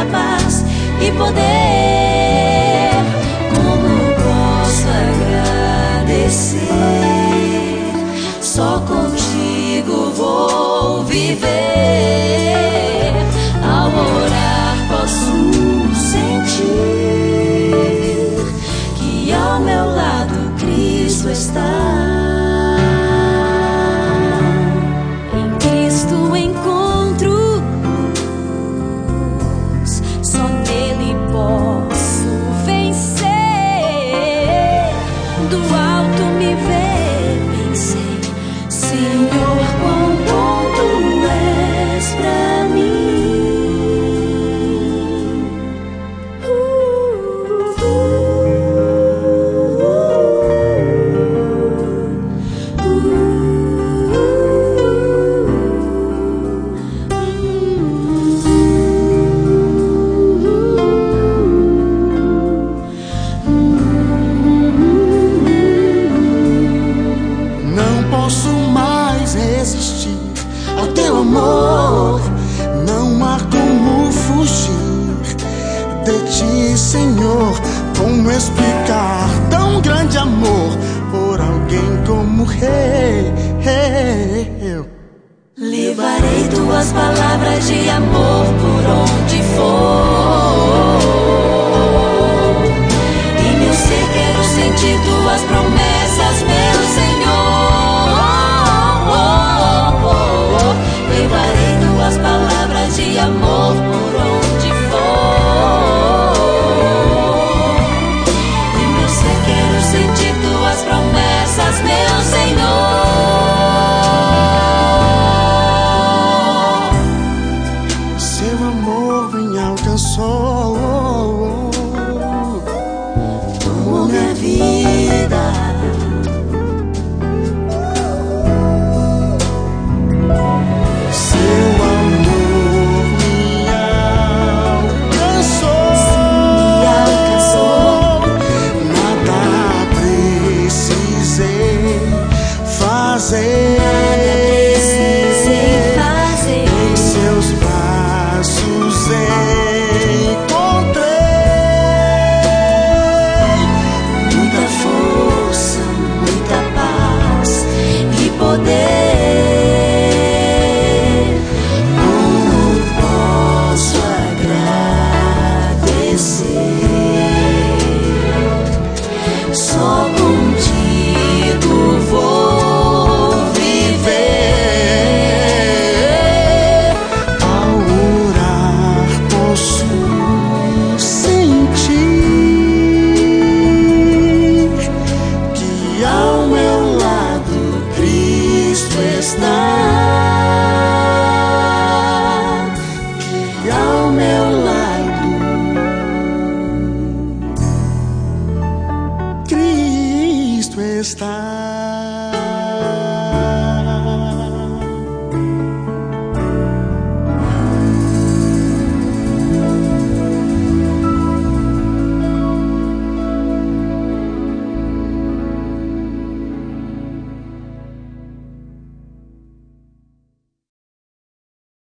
muita paz e poder. Como posso agradecer? Só contigo vou viver. Ao orar posso sentir que ao meu lado Cristo está. Em Cristo encontro luz, só nele posso vencer. Do alto me ver, pensei, Senhor, quão bom tu és pra mim. Não posso mais resistir ao teu amor. Não há como fugir de ti, Senhor. Como explicar tão grande amor por alguém como eu? Levarei tuas palavras de amor por onde for, e meu ser quero sentir tuas promessas, meu Senhor. Levarei tuas palavras de amor por onde for, e meu ser quero sentir tuas promessas, meu Senhor. Seu amor me alcançou, Tomou minha vida. seu amor me alcançou. Nada precisei fazer.